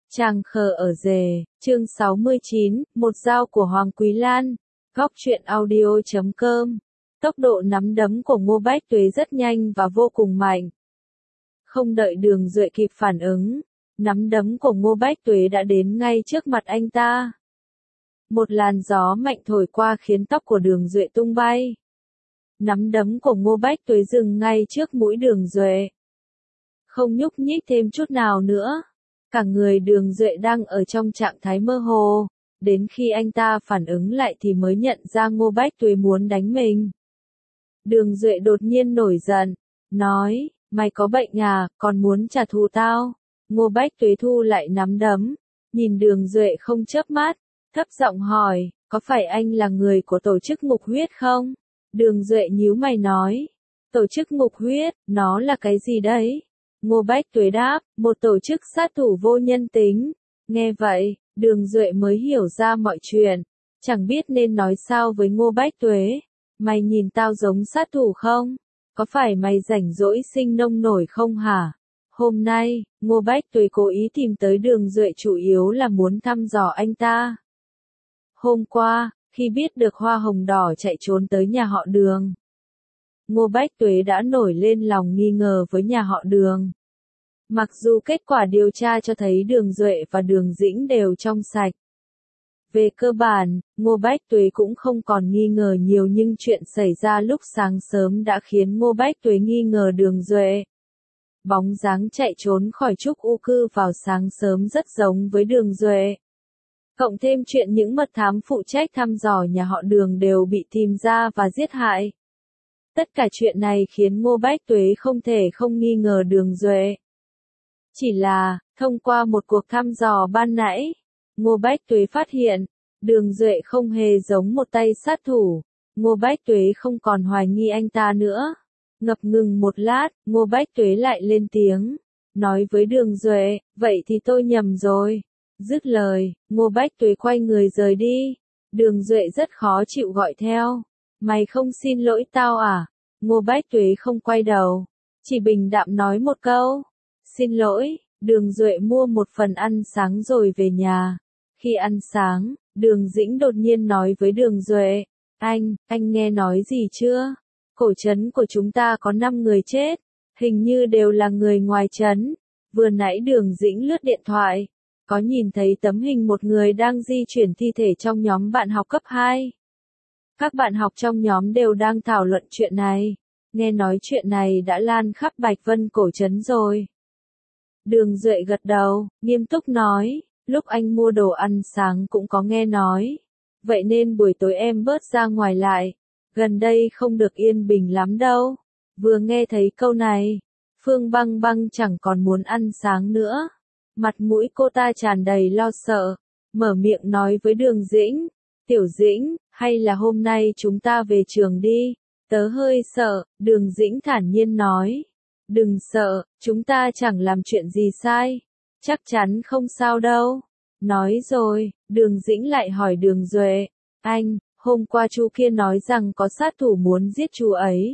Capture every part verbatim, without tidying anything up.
Chàng khờ ở rể, chương sáu mươi chín, một dao của Hoàng Quý Lan, góc truyện audio chấm com. Tốc độ nắm đấm của Ngô Bách Tuế rất nhanh và vô cùng mạnh. Không đợi Đường Duệ kịp phản ứng, nắm đấm của Ngô Bách Tuế đã đến ngay trước mặt anh ta. Một làn gió mạnh thổi qua khiến tóc của Đường Duệ tung bay. Nắm đấm của Ngô Bách Tuế dừng ngay trước mũi Đường Duệ. Không nhúc nhích thêm chút nào nữa. Cả người Đường Duệ đang ở trong trạng thái mơ hồ, đến khi anh ta phản ứng lại thì mới nhận ra Ngô Bách Tuế muốn đánh mình. Đường Duệ đột nhiên nổi giận, nói, mày có bệnh à, còn muốn trả thù tao? Ngô Bách Tuế thu lại nắm đấm, nhìn Đường Duệ không chớp mắt, thấp giọng hỏi, có phải anh là người của tổ chức Ngục Huyết không? Đường Duệ nhíu mày nói, tổ chức Ngục Huyết, nó là cái gì đấy? Ngô Bách Tuế đáp, một tổ chức sát thủ vô nhân tính. Nghe vậy, Đường Duệ mới hiểu ra mọi chuyện, chẳng biết nên nói sao với Ngô Bách Tuế. Mày nhìn tao giống sát thủ không? Có phải mày rảnh rỗi sinh nông nổi không hả? Hôm nay, Ngô Bách Tuế cố ý tìm tới Đường Duệ chủ yếu là muốn thăm dò anh ta. Hôm qua, khi biết được Hoa Hồng Đỏ chạy trốn tới nhà họ Đường, Ngô Bách Tuế đã nổi lên lòng nghi ngờ với nhà họ Đường. Mặc dù kết quả điều tra cho thấy Đường Duệ và Đường Dĩnh đều trong sạch. Về cơ bản, Ngô Bách Tuế cũng không còn nghi ngờ nhiều, nhưng chuyện xảy ra lúc sáng sớm đã khiến Ngô Bách Tuế nghi ngờ Đường Duệ. Bóng dáng chạy trốn khỏi Trúc U Cư vào sáng sớm rất giống với Đường Duệ. Cộng thêm chuyện những mật thám phụ trách thăm dò nhà họ Đường đều bị tìm ra và giết hại. Tất cả chuyện này khiến Ngô Bách Tuế không thể không nghi ngờ Đường Duệ. Chỉ là, thông qua một cuộc thăm dò ban nãy, Ngô Bách Tuế phát hiện, Đường Duệ không hề giống một tay sát thủ. Ngô Bách Tuế không còn hoài nghi anh ta nữa. Ngập ngừng một lát, Ngô Bách Tuế lại lên tiếng, nói với Đường Duệ, vậy thì tôi nhầm rồi. Dứt lời, Ngô Bách Tuế quay người rời đi. Đường Duệ rất khó chịu gọi theo, mày không xin lỗi tao à? Ngô Bách Tuế không quay đầu, chỉ bình đạm nói một câu, xin lỗi. Đường Duệ mua một phần ăn sáng rồi về nhà. Khi ăn sáng, Đường Dĩnh đột nhiên nói với Đường Duệ, anh, anh nghe nói gì chưa? Cổ trấn của chúng ta có năm người chết, hình như đều là người ngoài trấn. Vừa nãy Đường Dĩnh lướt điện thoại, có nhìn thấy tấm hình một người đang di chuyển thi thể trong nhóm bạn học cấp hai. Các bạn học trong nhóm đều đang thảo luận chuyện này. Nghe nói chuyện này đã lan khắp Bạch Vân cổ trấn rồi. Đường Duệ gật đầu, nghiêm túc nói, lúc anh mua đồ ăn sáng cũng có nghe nói. Vậy nên buổi tối em bớt ra ngoài lại. Gần đây không được yên bình lắm đâu. Vừa nghe thấy câu này, Phương Băng Băng chẳng còn muốn ăn sáng nữa. Mặt mũi cô ta tràn đầy lo sợ, mở miệng nói với Đường Dĩnh, Tiểu Dĩnh, hay là hôm nay chúng ta về trường đi? Tớ hơi sợ. Đường Dĩnh thản nhiên nói, đừng sợ, chúng ta chẳng làm chuyện gì sai. Chắc chắn không sao đâu. Nói rồi, Đường Dĩnh lại hỏi Đường Duệ, anh, hôm qua chú kia nói rằng có sát thủ muốn giết chú ấy.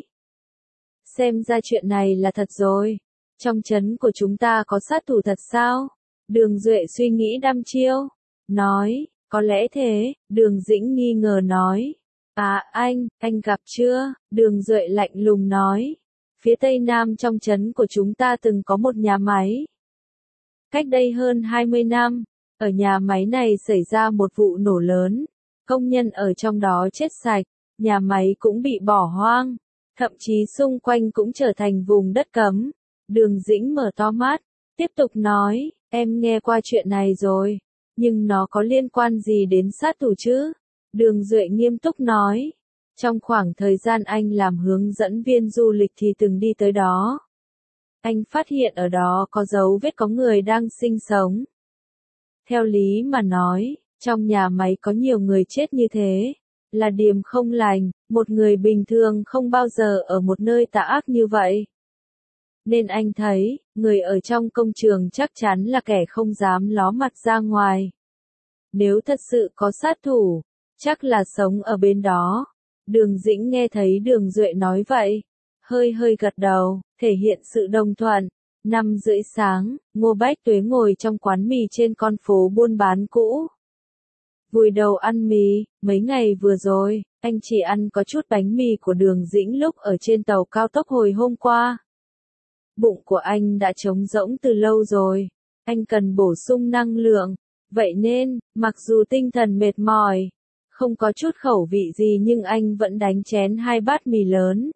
Xem ra chuyện này là thật rồi. Trong trấn của chúng ta có sát thủ thật sao? Đường Duệ suy nghĩ đăm chiêu, nói, có lẽ thế. Đường Dĩnh nghi ngờ nói, à anh, anh gặp chưa? Đường Duệ lạnh lùng nói, phía tây nam trong trấn của chúng ta từng có một nhà máy. Cách đây hơn hai mươi năm, ở nhà máy này xảy ra một vụ nổ lớn, công nhân ở trong đó chết sạch, nhà máy cũng bị bỏ hoang, thậm chí xung quanh cũng trở thành vùng đất cấm. Đường Dĩnh mở to mắt, tiếp tục nói, em nghe qua chuyện này rồi, nhưng nó có liên quan gì đến sát thủ chứ? Đường Duệ nghiêm túc nói, trong khoảng thời gian anh làm hướng dẫn viên du lịch thì từng đi tới đó. Anh phát hiện ở đó có dấu vết có người đang sinh sống. Theo lý mà nói, trong nhà máy có nhiều người chết như thế, là điềm không lành, một người bình thường không bao giờ ở một nơi tà ác như vậy. Nên anh thấy, người ở trong công trường chắc chắn là kẻ không dám ló mặt ra ngoài. Nếu thật sự có sát thủ, chắc là sống ở bên đó. Đường Dĩnh nghe thấy Đường Duệ nói vậy, hơi hơi gật đầu, thể hiện sự đồng thuận. Năm rưỡi sáng, Ngô Bách Tuế ngồi trong quán mì trên con phố buôn bán cũ. Vùi đầu ăn mì, mấy ngày vừa rồi, anh chỉ ăn có chút bánh mì của Đường Dĩnh lúc ở trên tàu cao tốc hồi hôm qua. Bụng của anh đã trống rỗng từ lâu rồi, anh cần bổ sung năng lượng, vậy nên, mặc dù tinh thần mệt mỏi, không có chút khẩu vị gì nhưng anh vẫn đánh chén hai bát mì lớn.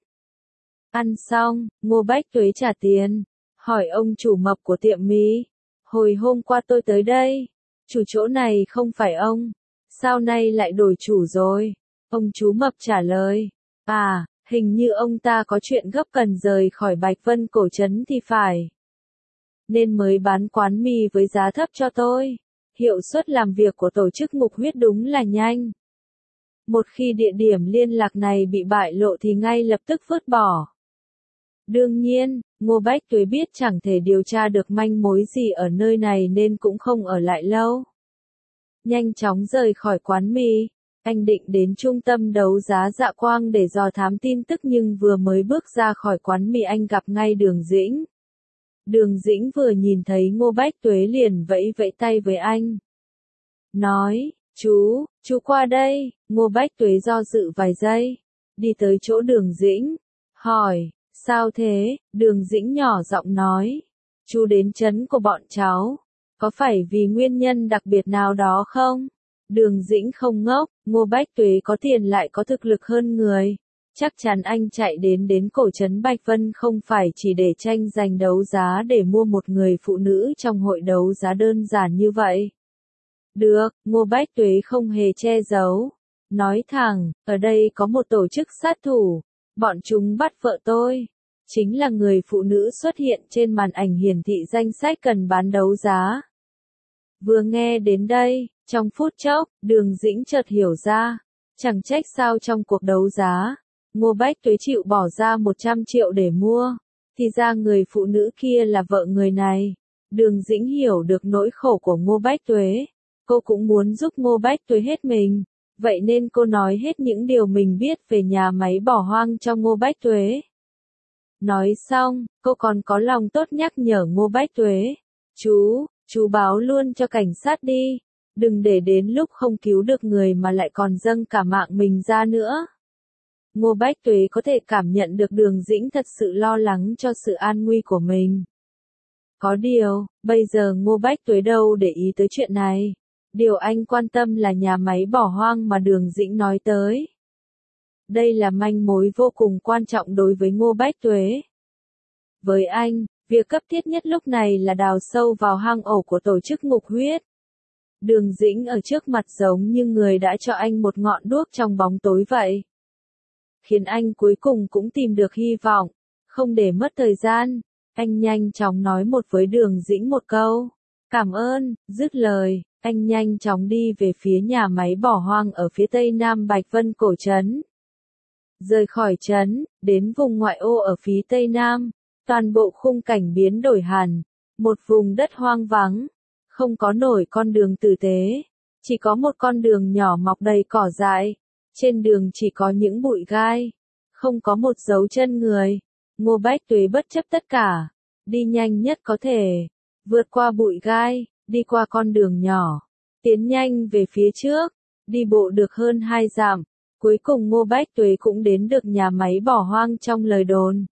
Ăn xong, Ngô Bách Tuế trả tiền, hỏi ông chủ mập của tiệm mì, hồi hôm qua tôi tới đây, chủ chỗ này không phải ông, sao nay lại đổi chủ rồi? Ông chú mập trả lời, à, hình như ông ta có chuyện gấp cần rời khỏi Bạch Vân Cổ Trấn thì phải. Nên mới bán quán mì với giá thấp cho tôi. Hiệu suất làm việc của tổ chức Ngục Huyết đúng là nhanh. Một khi địa điểm liên lạc này bị bại lộ thì ngay lập tức vứt bỏ. Đương nhiên, Ngô Bách Tuế biết chẳng thể điều tra được manh mối gì ở nơi này nên cũng không ở lại lâu. Nhanh chóng rời khỏi quán mì, anh định đến trung tâm đấu giá Dạ Quang để dò thám tin tức nhưng vừa mới bước ra khỏi quán mì anh gặp ngay Đường Dĩnh. Đường Dĩnh vừa nhìn thấy Ngô Bách Tuế liền vẫy vẫy tay với anh. Nói, chú, chú qua đây, Ngô Bách Tuế do dự vài giây, đi tới chỗ Đường Dĩnh, hỏi, sao thế, Đường Dĩnh nhỏ giọng nói, chú đến trấn của bọn cháu, có phải vì nguyên nhân đặc biệt nào đó không? Đường Dĩnh không ngốc, Ngô Bách Tuế có tiền lại có thực lực hơn người. Chắc chắn anh chạy đến đến cổ trấn Bạch Vân không phải chỉ để tranh giành đấu giá để mua một người phụ nữ trong hội đấu giá đơn giản như vậy. Được, Ngô Bách Tuế không hề che giấu. Nói thẳng, ở đây có một tổ chức sát thủ. Bọn chúng bắt vợ tôi. Chính là người phụ nữ xuất hiện trên màn ảnh hiển thị danh sách cần bán đấu giá. Vừa nghe đến đây, trong phút chốc, Đường Dĩnh chợt hiểu ra. Chẳng trách sao trong cuộc đấu giá, Ngô Bách Tuế chịu bỏ ra một trăm triệu để mua, thì ra người phụ nữ kia là vợ người này. Đường Dĩnh hiểu được nỗi khổ của Ngô Bách Tuế, cô cũng muốn giúp Ngô Bách Tuế hết mình, vậy nên cô nói hết những điều mình biết về nhà máy bỏ hoang cho Ngô Bách Tuế. Nói xong, cô còn có lòng tốt nhắc nhở Ngô Bách Tuế, chú, chú báo luôn cho cảnh sát đi, đừng để đến lúc không cứu được người mà lại còn dâng cả mạng mình ra nữa. Ngô Bách Tuế có thể cảm nhận được Đường Dĩnh thật sự lo lắng cho sự an nguy của mình. Có điều, bây giờ Ngô Bách Tuế đâu để ý tới chuyện này. Điều anh quan tâm là nhà máy bỏ hoang mà Đường Dĩnh nói tới. Đây là manh mối vô cùng quan trọng đối với Ngô Bách Tuế. Với anh, việc cấp thiết nhất lúc này là đào sâu vào hang ổ của tổ chức Ngục Huyết. Đường Dĩnh ở trước mặt giống như người đã cho anh một ngọn đuốc trong bóng tối vậy. Khiến anh cuối cùng cũng tìm được hy vọng. Không để mất thời gian, anh nhanh chóng nói một với Đường Dĩnh một câu. Cảm ơn, dứt lời, anh nhanh chóng đi về phía nhà máy bỏ hoang ở phía tây nam Bạch Vân Cổ Trấn. Rời khỏi trấn, đến vùng ngoại ô ở phía tây nam, toàn bộ khung cảnh biến đổi hẳn. Một vùng đất hoang vắng, không có nổi con đường tử tế, chỉ có một con đường nhỏ mọc đầy cỏ dại. Trên đường chỉ có những bụi gai, không có một dấu chân người. Ngô Bách Tuế bất chấp tất cả, đi nhanh nhất có thể, vượt qua bụi gai, đi qua con đường nhỏ, tiến nhanh về phía trước, đi bộ được hơn hai dặm, cuối cùng Ngô Bách Tuế cũng đến được nhà máy bỏ hoang trong lời đồn.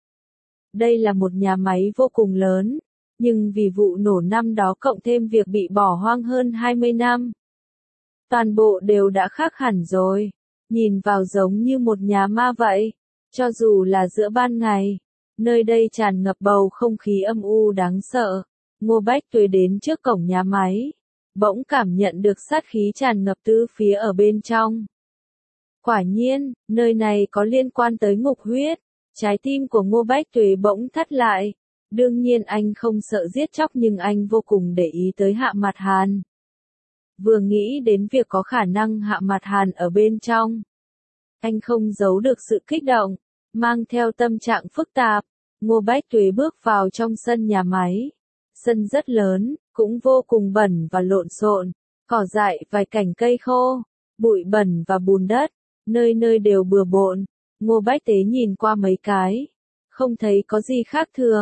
Đây là một nhà máy vô cùng lớn, nhưng vì vụ nổ năm đó cộng thêm việc bị bỏ hoang hơn hai mươi năm, toàn bộ đều đã khác hẳn rồi. Nhìn vào giống như một nhà ma vậy, cho dù là giữa ban ngày, nơi đây tràn ngập bầu không khí âm u đáng sợ. Ngô Bách Tuế đến trước cổng nhà máy, bỗng cảm nhận được sát khí tràn ngập tứ phía ở bên trong. Quả nhiên, nơi này có liên quan tới Ngục Huyết. Trái tim của Ngô Bách Tuế bỗng thắt lại. Đương nhiên anh không sợ giết chóc nhưng anh vô cùng để ý tới Hạ Mặt Hàn. Vừa nghĩ đến việc có khả năng Hạ Mặt Hàn ở bên trong, anh không giấu được sự kích động, mang theo tâm trạng phức tạp, Ngô Bách Tuế bước vào trong sân nhà máy. Sân rất lớn, cũng vô cùng bẩn và lộn xộn, cỏ dại, vài cành cây khô, bụi bẩn và bùn đất, nơi nơi đều bừa bộn. Ngô Bách Tuế nhìn qua mấy cái, không thấy có gì khác thường,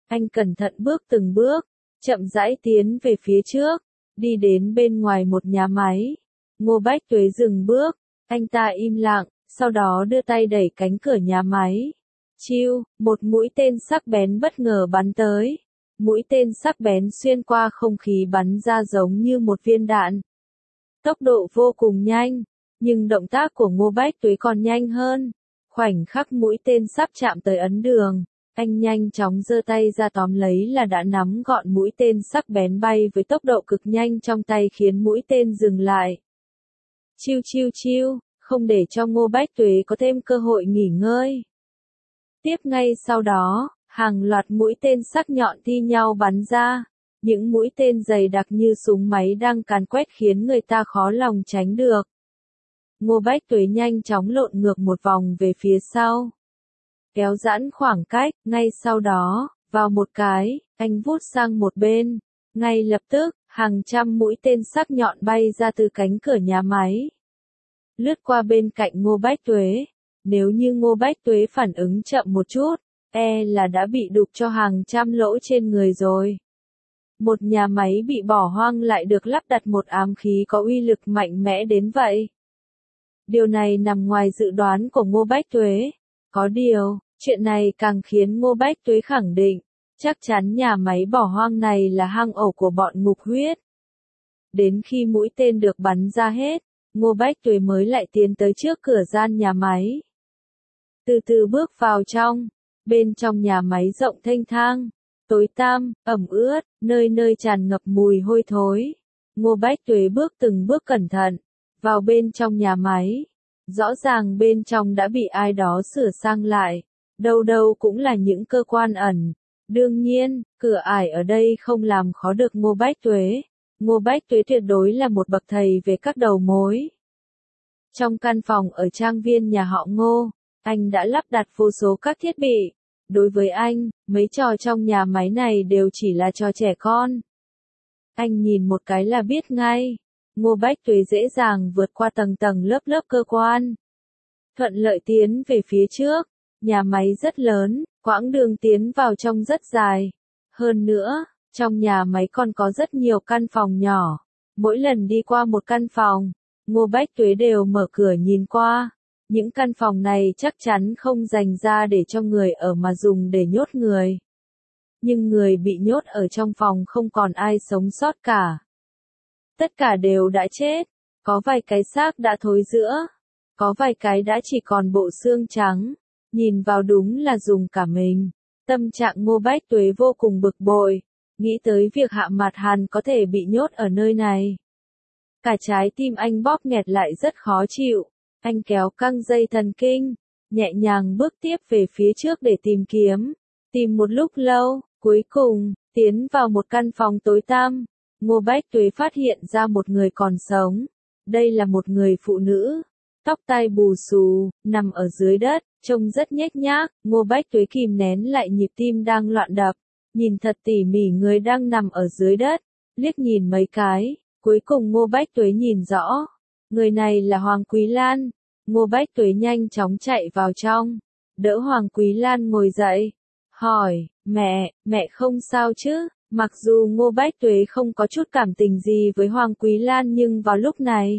Anh cẩn thận bước từng bước, chậm rãi tiến về phía trước, đi đến bên ngoài một nhà máy. Ngô Bách Tuế dừng bước, anh ta im lặng, sau đó đưa tay đẩy cánh cửa nhà máy. Chiu, một mũi tên sắc bén bất ngờ bắn tới. Mũi tên sắc bén xuyên qua không khí bắn ra giống như một viên đạn. Tốc độ vô cùng nhanh, nhưng động tác của Ngô Bách Tuế còn nhanh hơn. Khoảnh khắc mũi tên sắp chạm tới ấn đường, anh nhanh chóng giơ tay ra tóm lấy là đã nắm gọn mũi tên sắc bén bay với tốc độ cực nhanh trong tay khiến mũi tên dừng lại. Chiu chiu chiu, không để cho Ngô Bách Tuế có thêm cơ hội nghỉ ngơi. Tiếp ngay sau đó, hàng loạt mũi tên sắc nhọn thi nhau bắn ra. Những mũi tên dày đặc như súng máy đang càn quét khiến người ta khó lòng tránh được. Ngô Bách Tuế nhanh chóng lộn ngược một vòng về phía sau. Kéo giãn khoảng cách, ngay sau đó, vào một cái, anh vút sang một bên. Ngay lập tức, hàng trăm mũi tên sắc nhọn bay ra từ cánh cửa nhà máy. Lướt qua bên cạnh Ngô Bách Tuế. Nếu như Ngô Bách Tuế phản ứng chậm một chút, e là đã bị đục cho hàng trăm lỗ trên người rồi. Một nhà máy bị bỏ hoang lại được lắp đặt một ám khí có uy lực mạnh mẽ đến vậy. Điều này nằm ngoài dự đoán của Ngô Bách Tuế. Có điều, chuyện này càng khiến Ngô Bách Tuế khẳng định, chắc chắn nhà máy bỏ hoang này là hang ổ của bọn ngục huyết. Đến khi mũi tên được bắn ra hết, Ngô Bách Tuế mới lại tiến tới trước cửa gian nhà máy. Từ từ bước vào trong, bên trong nhà máy rộng thênh thang, tối tăm, ẩm ướt, nơi nơi tràn ngập mùi hôi thối. Ngô Bách Tuế bước từng bước cẩn thận, vào bên trong nhà máy. Rõ ràng bên trong đã bị ai đó sửa sang lại, đâu đâu cũng là những cơ quan ẩn. Đương nhiên, cửa ải ở đây không làm khó được Ngô Bách Tuế. Ngô Bách Tuế tuyệt đối là một bậc thầy về các đầu mối. Trong căn phòng ở trang viên nhà họ Ngô, anh đã lắp đặt vô số các thiết bị. Đối với anh, mấy trò trong nhà máy này đều chỉ là trò trẻ con. Anh nhìn một cái là biết ngay. Ngô Bách Tuế dễ dàng vượt qua tầng tầng lớp lớp cơ quan. Thuận lợi tiến về phía trước. Nhà máy rất lớn, quãng đường tiến vào trong rất dài. Hơn nữa, trong nhà máy còn có rất nhiều căn phòng nhỏ. Mỗi lần đi qua một căn phòng, Ngô Bách Tuế đều mở cửa nhìn qua. Những căn phòng này chắc chắn không dành ra để cho người ở mà dùng để nhốt người. Nhưng người bị nhốt ở trong phòng không còn ai sống sót cả. Tất cả đều đã chết, có vài cái xác đã thối rữa, có vài cái đã chỉ còn bộ xương trắng, nhìn vào đúng là dùng cả mình. Tâm trạng Ngô Bách Tuế vô cùng bực bội, nghĩ tới việc Hạ Mạt Hàn có thể bị nhốt ở nơi này. Cả trái tim anh bóp nghẹt lại rất khó chịu, anh kéo căng dây thần kinh, nhẹ nhàng bước tiếp về phía trước để tìm kiếm. Tìm một lúc lâu, cuối cùng, tiến vào một căn phòng tối tăm. Ngô Bách Tuế phát hiện ra một người còn sống. Đây là một người phụ nữ, tóc tai bù xù, nằm ở dưới đất, trông rất nhếch nhác. Ngô Bách Tuế kìm nén lại nhịp tim đang loạn đập, nhìn thật tỉ mỉ người đang nằm ở dưới đất, liếc nhìn mấy cái, cuối cùng Ngô Bách Tuế nhìn rõ. Người này là Hoàng Quý Lan. Ngô Bách Tuế nhanh chóng chạy vào trong, đỡ Hoàng Quý Lan ngồi dậy, hỏi, mẹ, mẹ không sao chứ? Mặc dù Ngô Bách Tuế không có chút cảm tình gì với Hoàng Quý Lan nhưng vào lúc này,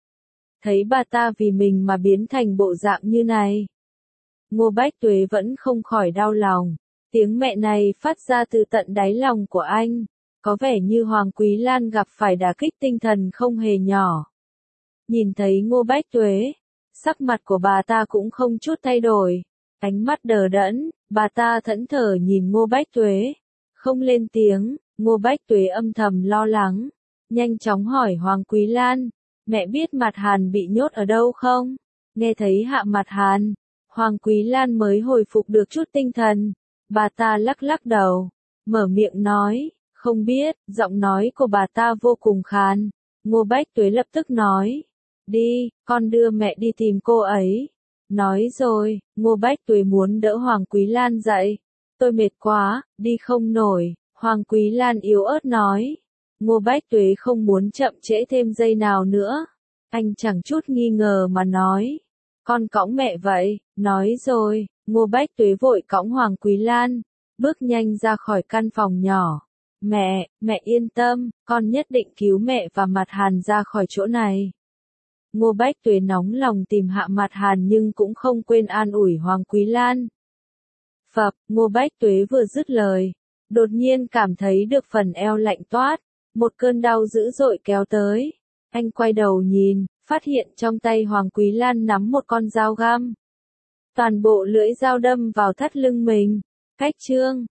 thấy bà ta vì mình mà biến thành bộ dạng như này, Ngô Bách Tuế vẫn không khỏi đau lòng. Tiếng mẹ này phát ra từ tận đáy lòng của anh, có vẻ như Hoàng Quý Lan gặp phải đả kích tinh thần không hề nhỏ. Nhìn thấy Ngô Bách Tuế, sắc mặt của bà ta cũng không chút thay đổi, ánh mắt đờ đẫn, bà ta thẫn thờ nhìn Ngô Bách Tuế, không lên tiếng. Ngô Bách Tuế âm thầm lo lắng, nhanh chóng hỏi Hoàng Quý Lan, mẹ biết Mạt Hàn bị nhốt ở đâu không? Nghe thấy Hạ Mạt Hàn, Hoàng Quý Lan mới hồi phục được chút tinh thần, bà ta lắc lắc đầu, mở miệng nói, không biết. Giọng nói của bà ta vô cùng khàn. Ngô Bách Tuế lập tức nói, đi, con đưa mẹ đi tìm cô ấy. Nói rồi, Ngô Bách Tuế muốn đỡ Hoàng Quý Lan dậy. Tôi mệt quá, đi không nổi. Hoàng Quý Lan yếu ớt nói. Ngô Bách Tuế không muốn chậm trễ thêm giây nào nữa. Anh chẳng chút nghi ngờ mà nói. Con cõng mẹ vậy. Nói rồi, Ngô Bách Tuế vội cõng Hoàng Quý Lan. bước nhanh ra khỏi căn phòng nhỏ. Mẹ, mẹ yên tâm, con nhất định cứu mẹ và Mặt Hàn ra khỏi chỗ này. Ngô Bách Tuế nóng lòng tìm hạ Mặt Hàn nhưng cũng không quên an ủi Hoàng Quý Lan. Phập, Ngô Bách Tuế vừa dứt lời, đột nhiên cảm thấy được phần eo lạnh toát, một cơn đau dữ dội kéo tới. Anh quay đầu nhìn, phát hiện trong tay Hoàng Quý Lan nắm một con dao găm. Toàn bộ lưỡi dao đâm vào thắt lưng mình. Cách chương